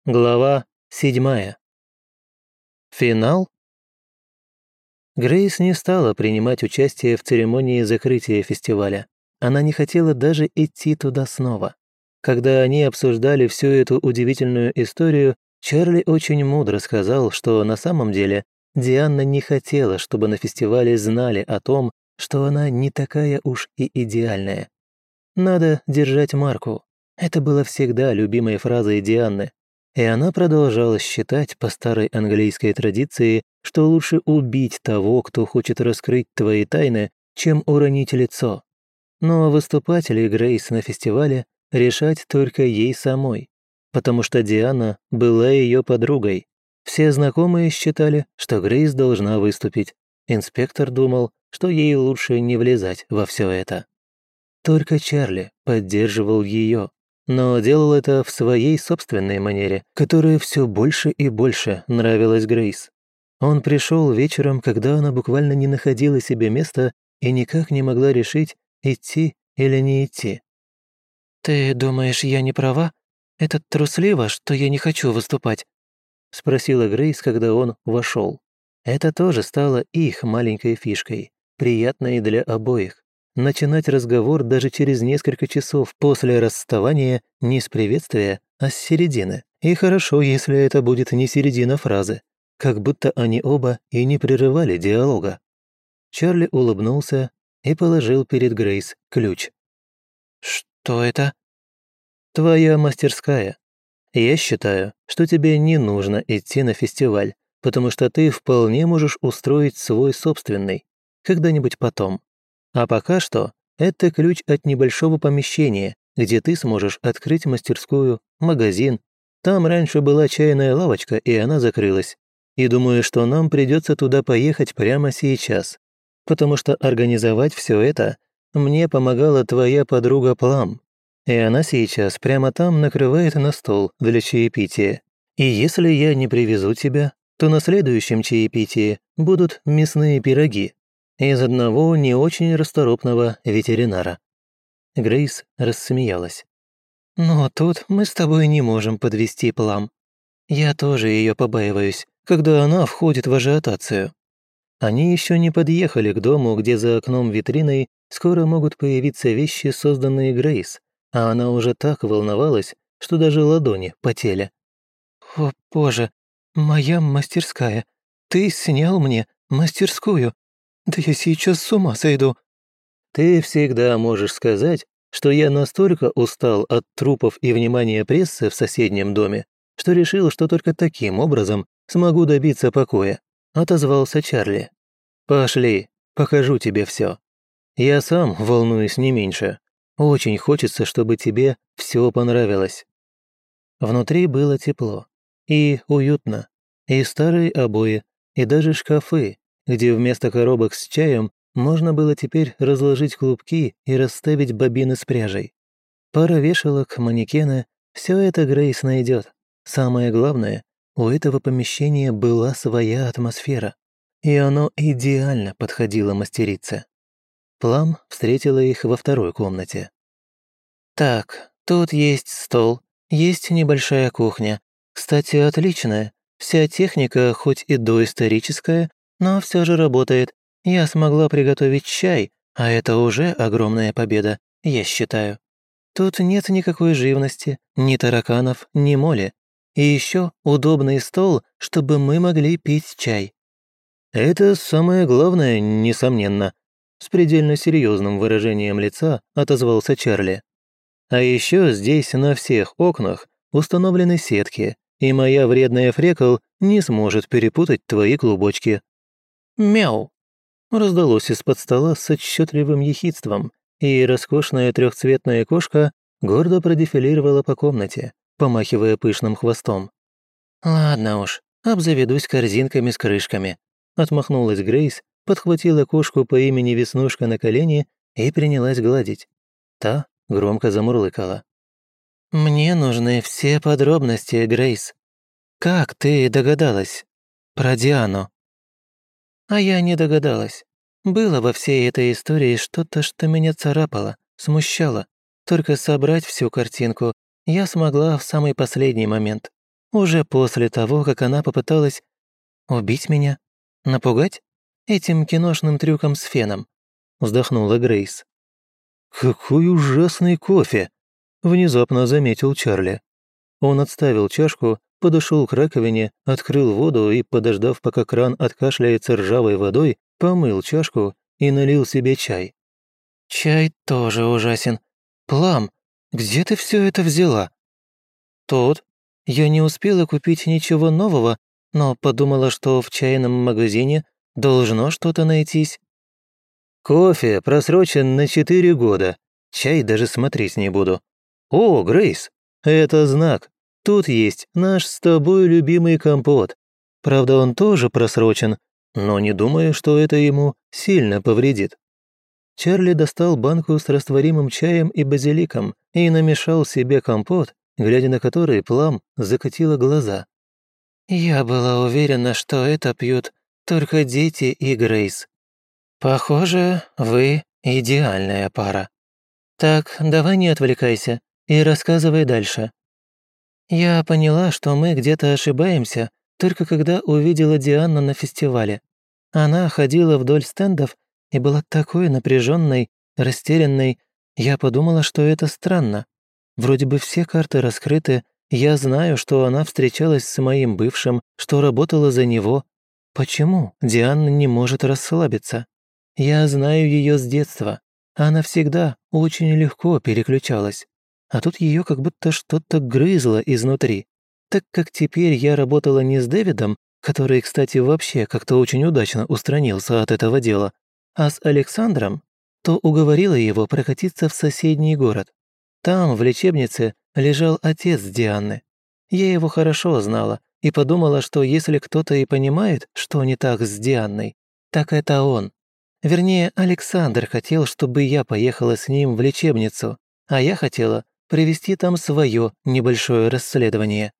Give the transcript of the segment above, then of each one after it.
Глава 7. Финал? Грейс не стала принимать участие в церемонии закрытия фестиваля. Она не хотела даже идти туда снова. Когда они обсуждали всю эту удивительную историю, Чарли очень мудро сказал, что на самом деле Диана не хотела, чтобы на фестивале знали о том, что она не такая уж и идеальная. «Надо держать марку». Это было всегда любимой фразой Дианы. И она продолжала считать по старой английской традиции, что лучше убить того, кто хочет раскрыть твои тайны, чем уронить лицо. Но выступать ли Грейс на фестивале решать только ей самой, потому что Диана была ее подругой. Все знакомые считали, что Грейс должна выступить. Инспектор думал, что ей лучше не влезать во все это. Только Чарли поддерживал ее, но делал это в своей собственной манере, которая все больше и больше нравилась Грейс. Он пришел вечером, когда она буквально не находила себе места и никак не могла решить, идти или не идти. «Ты думаешь, я не права? Это трусливо, что я не хочу выступать?» — спросила Грейс, когда он вошел. Это тоже стало их маленькой фишкой, приятной для обоих. Начинать разговор даже через несколько часов после расставания не с приветствия, а с середины. И хорошо, если это будет не середина фразы, как будто они оба и не прерывали диалога. Чарли улыбнулся и положил перед Грейс ключ. «Что это?» «Твоя мастерская. Я считаю, что тебе не нужно идти на фестиваль, потому что ты вполне можешь устроить свой собственный, когда-нибудь потом. А пока что это ключ от небольшого помещения, где ты сможешь открыть мастерскую, магазин. Там раньше была чайная лавочка, и она закрылась. И думаю, что нам придется туда поехать прямо сейчас, потому что организовать все это мне помогала твоя подруга Плам. И она сейчас прямо там накрывает на стол для чаепития. И если я не привезу тебя, то на следующем чаепитии будут мясные пироги из одного не очень расторопного ветеринара». Грейс рассмеялась. «Но тут мы с тобой не можем подвести Плам. Я тоже ее побаиваюсь, когда она входит в ажиотацию». Они еще не подъехали к дому, где за окном витриной скоро могут появиться вещи, созданные Грейс, а она уже так волновалась, что даже ладони потели. «О, боже, моя мастерская! Ты снял мне мастерскую! Да я сейчас с ума сойду!» «Ты всегда можешь сказать, что я настолько устал от трупов и внимания прессы в соседнем доме, что решил, что только таким образом смогу добиться покоя», — отозвался Чарли. «Пошли, покажу тебе все. Я сам волнуюсь не меньше. Очень хочется, чтобы тебе все понравилось». Внутри было тепло и уютно, и старые обои, и даже шкафы, где вместо коробок с чаем можно было теперь разложить клубки и расставить бобины с пряжей. Пара вешалок, манекены — все это Грейс найдет. Самое главное, у этого помещения была своя атмосфера, и оно идеально подходило мастерице. Плам встретила их во второй комнате. «Так, тут есть стол, есть небольшая кухня. Кстати, отличная. Вся техника, хоть и доисторическая, но все же работает. Я смогла приготовить чай, а это уже огромная победа, я считаю. Тут нет никакой живности, ни тараканов, ни моли. И еще удобный стол, чтобы мы могли пить чай». «Это самое главное, несомненно», — с предельно серьезным выражением лица отозвался Чарли. «А еще здесь на всех окнах установлены сетки, и моя вредная Фрекл не сможет перепутать твои клубочки». «Мяу!» раздалось из-под стола с отчетливым ехидством, и роскошная трехцветная кошка гордо продефилировала по комнате, помахивая пышным хвостом. «Ладно уж, обзаведусь корзинками с крышками», отмахнулась Грейс, подхватила кошку по имени Веснушка на колени и принялась гладить. Та громко замурлыкала. «Мне нужны все подробности, Грейс. Как ты догадалась? Про Диану?» «А я не догадалась. Было во всей этой истории что-то, что меня царапало, смущало. Только собрать всю картинку я смогла в самый последний момент. уже после того, как она попыталась убить меня, напугать этим киношным трюком с феном», — вздохнула Грейс. «Какой ужасный кофе!» — внезапно заметил Чарли. Он отставил чашку, подошел к раковине, открыл воду и, подождав, пока кран откашляется ржавой водой, помыл чашку и налил себе чай. «Чай тоже ужасен. Плам, где ты все это взяла?» «Тут. Я не успела купить ничего нового, но подумала, что в чайном магазине должно что-то найтись». «Кофе просрочен на 4 года. Чай даже смотреть не буду. О, Грейс, это знак. Тут есть наш с тобой любимый компот. Правда, он тоже просрочен, но не думаю, что это ему сильно повредит». Чарли достал банку с растворимым чаем и базиликом и намешал себе компот, глядя на который Плам закатила глаза. «Я была уверена, что это пьют только дети и Грейс. Похоже, вы идеальная пара. Так, давай не отвлекайся и рассказывай дальше». «Я поняла, что мы где-то ошибаемся, только когда увидела Диану на фестивале. Она ходила вдоль стендов и была такой напряженной, растерянной. Я подумала, что это странно. Вроде бы все карты раскрыты, я знаю, что она встречалась с моим бывшим, что работала за него. Почему Диана не может расслабиться? Я знаю ее с детства. Она всегда очень легко переключалась. А тут ее как будто что-то грызло изнутри. Так как теперь я работала не с Дэвидом, который, кстати, вообще как-то очень удачно устранился от этого дела, а с Александром, то уговорила его прокатиться в соседний город. Там, в лечебнице, лежал отец Дианы. Я его хорошо знала и подумала, что если кто-то и понимает, что не так с Дианой, так это он. Вернее, Александр хотел, чтобы я поехала с ним в лечебницу, а я хотела провести там свое небольшое расследование.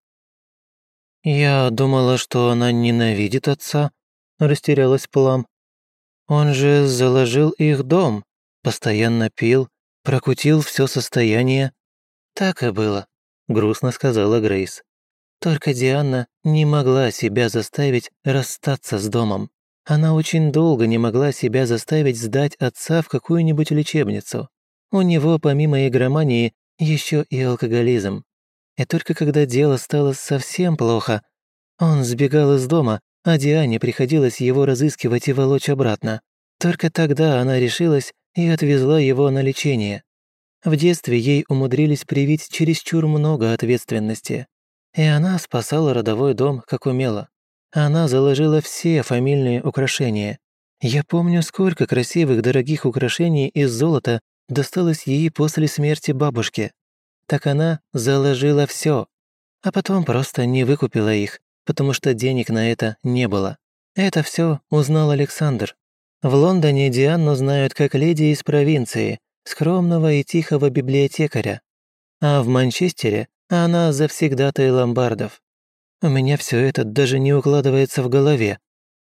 «Я думала, что она ненавидит отца», – растерялась Плам. «Он же заложил их дом, постоянно пил, прокутил все состояние». «Так и было», – грустно сказала Грейс. «Только Диана не могла себя заставить расстаться с домом. Она очень долго не могла себя заставить сдать отца в какую-нибудь лечебницу. У него, помимо игромании, еще и алкоголизм. И только когда дело стало совсем плохо, он сбегал из дома, а Диане приходилось его разыскивать и волочь обратно. Только тогда она решилась и отвезла его на лечение. В детстве ей умудрились привить чересчур много ответственности. И она спасала родовой дом, как умела. Она заложила все фамильные украшения. Я помню, сколько красивых дорогих украшений из золота досталось ей после смерти бабушки. Так она заложила все, а потом просто не выкупила их, потому что денег на это не было. Это все узнал Александр. В Лондоне Диану знают как леди из провинции, скромного и тихого библиотекаря. А в Манчестере она завсегдатай ломбардов. У меня все это даже не укладывается в голове.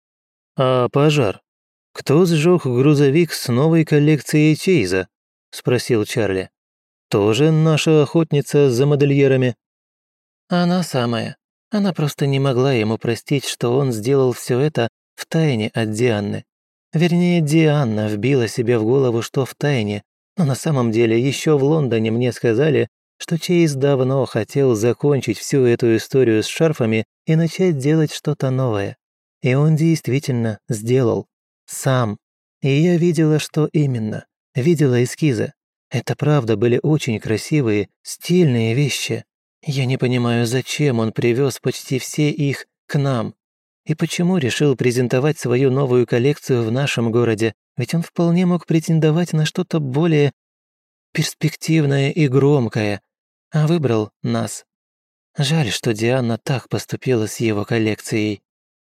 «А пожар? Кто сжег грузовик с новой коллекцией Чейза?» – спросил Чарли. «Тоже наша охотница за модельерами?» «Она самая. Она просто не могла ему простить, что он сделал все это втайне от Дианы. Вернее, Диана вбила себе в голову, что втайне, но на самом деле еще в Лондоне мне сказали, что Чейз давно хотел закончить всю эту историю с шарфами и начать делать что-то новое. И он действительно сделал. Сам. И я видела, что именно. Видела эскизы. Это правда были очень красивые, стильные вещи. Я не понимаю, зачем он привез почти все их к нам. И почему решил презентовать свою новую коллекцию в нашем городе, ведь он вполне мог претендовать на что-то более перспективное и громкое, а выбрал нас. Жаль, что Диана так поступила с его коллекцией».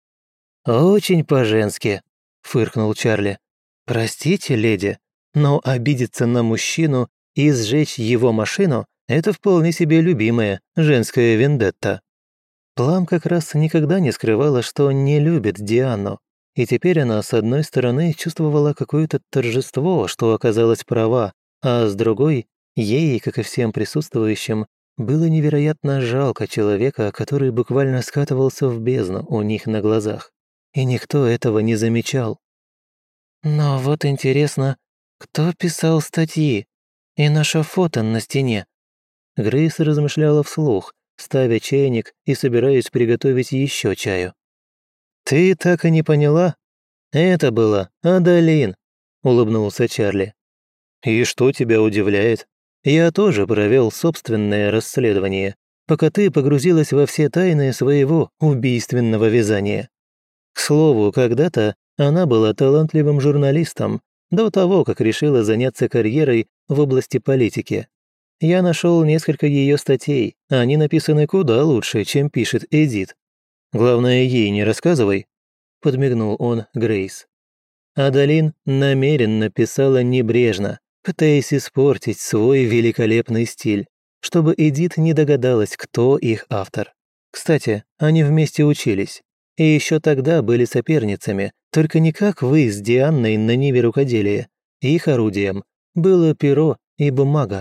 «Очень по-женски», — фыркнул Чарли. «Простите, леди, но обидеться на мужчину и сжечь его машину — это вполне себе любимая женская вендетта». Плам как раз никогда не скрывала, что не любит Диану, и теперь она, с одной стороны, чувствовала какое-то торжество, что оказалась права, а с другой, ей, как и всем присутствующим, было невероятно жалко человека, который буквально скатывался в бездну у них на глазах. И никто этого не замечал. «Но вот интересно, кто писал статьи? И наше фото на стене?» Грейс размышляла вслух, ставя чайник и собираясь приготовить еще чаю. «Ты так и не поняла? Это была Адалин», — улыбнулся Чарли. «И что тебя удивляет? Я тоже провел собственное расследование, пока ты погрузилась во все тайны своего убийственного вязания. К слову, когда-то она была талантливым журналистом, до того, как решила заняться карьерой в области политики. Я нашел несколько ее статей, они написаны куда лучше, чем пишет Эдит. Главное, ей не рассказывай», — подмигнул он Грейс. Адалин намеренно писала небрежно, пытаясь испортить свой великолепный стиль, чтобы Эдит не догадалась, кто их автор. Кстати, они вместе учились. И еще тогда были соперницами, только не как вы с Дианной на ниве рукоделия. Их орудием было перо и бумага.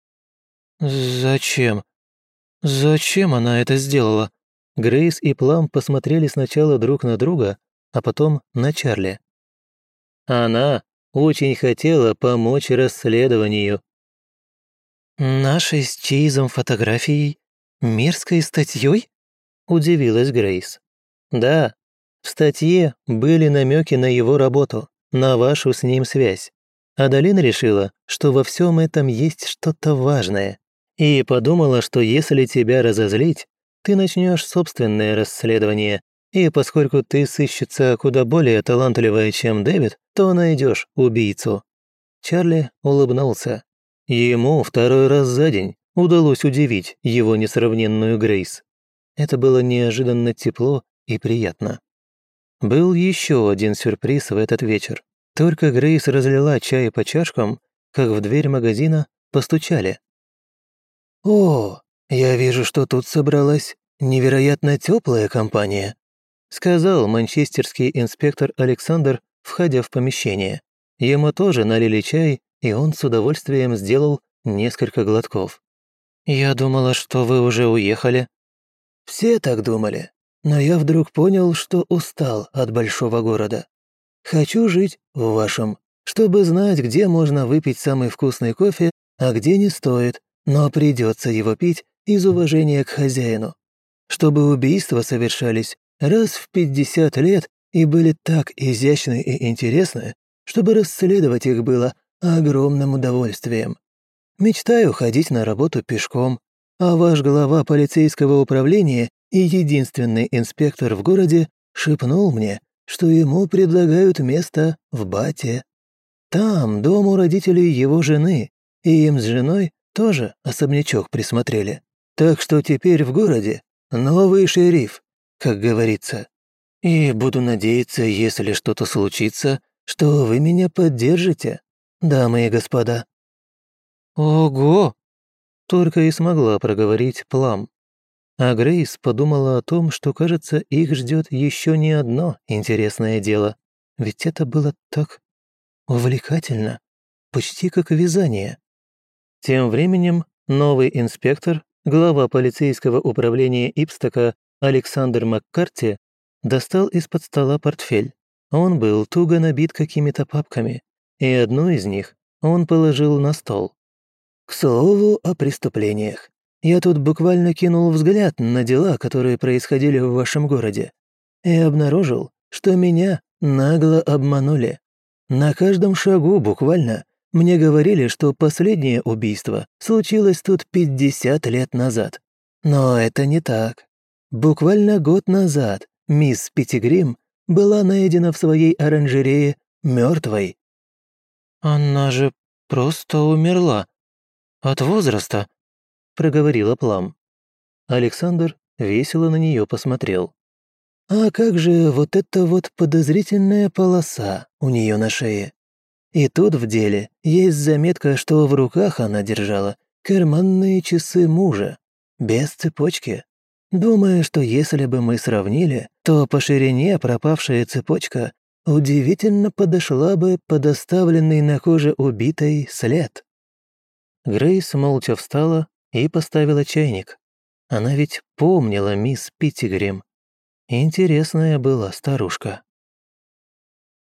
«Зачем? Зачем она это сделала?» Грейс и Плам посмотрели сначала друг на друга, а потом на Чарли. Она очень хотела помочь расследованию. «Нашей с Чейзом фотографией? Мерзкой статьей?» – удивилась Грейс. «Да, в статье были намеки на его работу, на вашу с ним связь. Адалин решила, что во всем этом есть что-то важное, и подумала, что если тебя разозлить, ты начнешь собственное расследование, и поскольку ты сыщется куда более талантливая, чем Дэвид, то найдешь убийцу». Чарли улыбнулся. Ему второй раз за день удалось удивить его несравненную Грейс. Это было неожиданно тепло и приятно. Был еще один сюрприз в этот вечер. Только Грейс разлила чай по чашкам, как в дверь магазина постучали. «О, я вижу, что тут собралась невероятно теплая компания», сказал манчестерский инспектор Александр, входя в помещение. Ему тоже налили чай, и он с удовольствием сделал несколько глотков. «Я думала, что вы уже уехали». «Все так думали, но я вдруг понял, что устал от большого города. Хочу жить в вашем, чтобы знать, где можно выпить самый вкусный кофе, а где не стоит, но придется его пить из уважения к хозяину. Чтобы убийства совершались раз в 50 лет и были так изящны и интересны, чтобы расследовать их было огромным удовольствием. Мечтаю ходить на работу пешком, а ваш глава полицейского управления и единственный инспектор в городе шепнул мне, что ему предлагают место в Бате. Там дом у родителей его жены, и им с женой тоже особнячок присмотрели. Так что теперь в городе новый шериф, как говорится. И буду надеяться, если что-то случится, что вы меня поддержите, дамы и господа». «Ого!» — только и смогла проговорить Плам. А Грейс подумала о том, что, кажется, их ждет еще не одно интересное дело. Ведь это было так увлекательно, почти как вязание. Тем временем новый инспектор, глава полицейского управления Ипстока Александр Маккарти, достал из-под стола портфель. Он был туго набит какими-то папками, и одну из них он положил на стол. «К слову о преступлениях. Я тут буквально кинул взгляд на дела, которые происходили в вашем городе, и обнаружил, что меня нагло обманули. На каждом шагу буквально мне говорили, что последнее убийство случилось тут 50 лет назад. Но это не так. Буквально год назад мисс Петтигрим была найдена в своей оранжерее мертвой. «Она же просто умерла. От возраста», — проговорила Плам. Александр весело на нее посмотрел. «А как же вот эта вот подозрительная полоса у нее на шее? И тут в деле есть заметка, что в руках она держала карманные часы мужа, без цепочки. Думаю, что если бы мы сравнили, то по ширине пропавшая цепочка удивительно подошла бы под оставленный на коже убитой след». Грейс молча встала и поставила чайник. Она ведь помнила мисс Питтигрим. Интересная была старушка.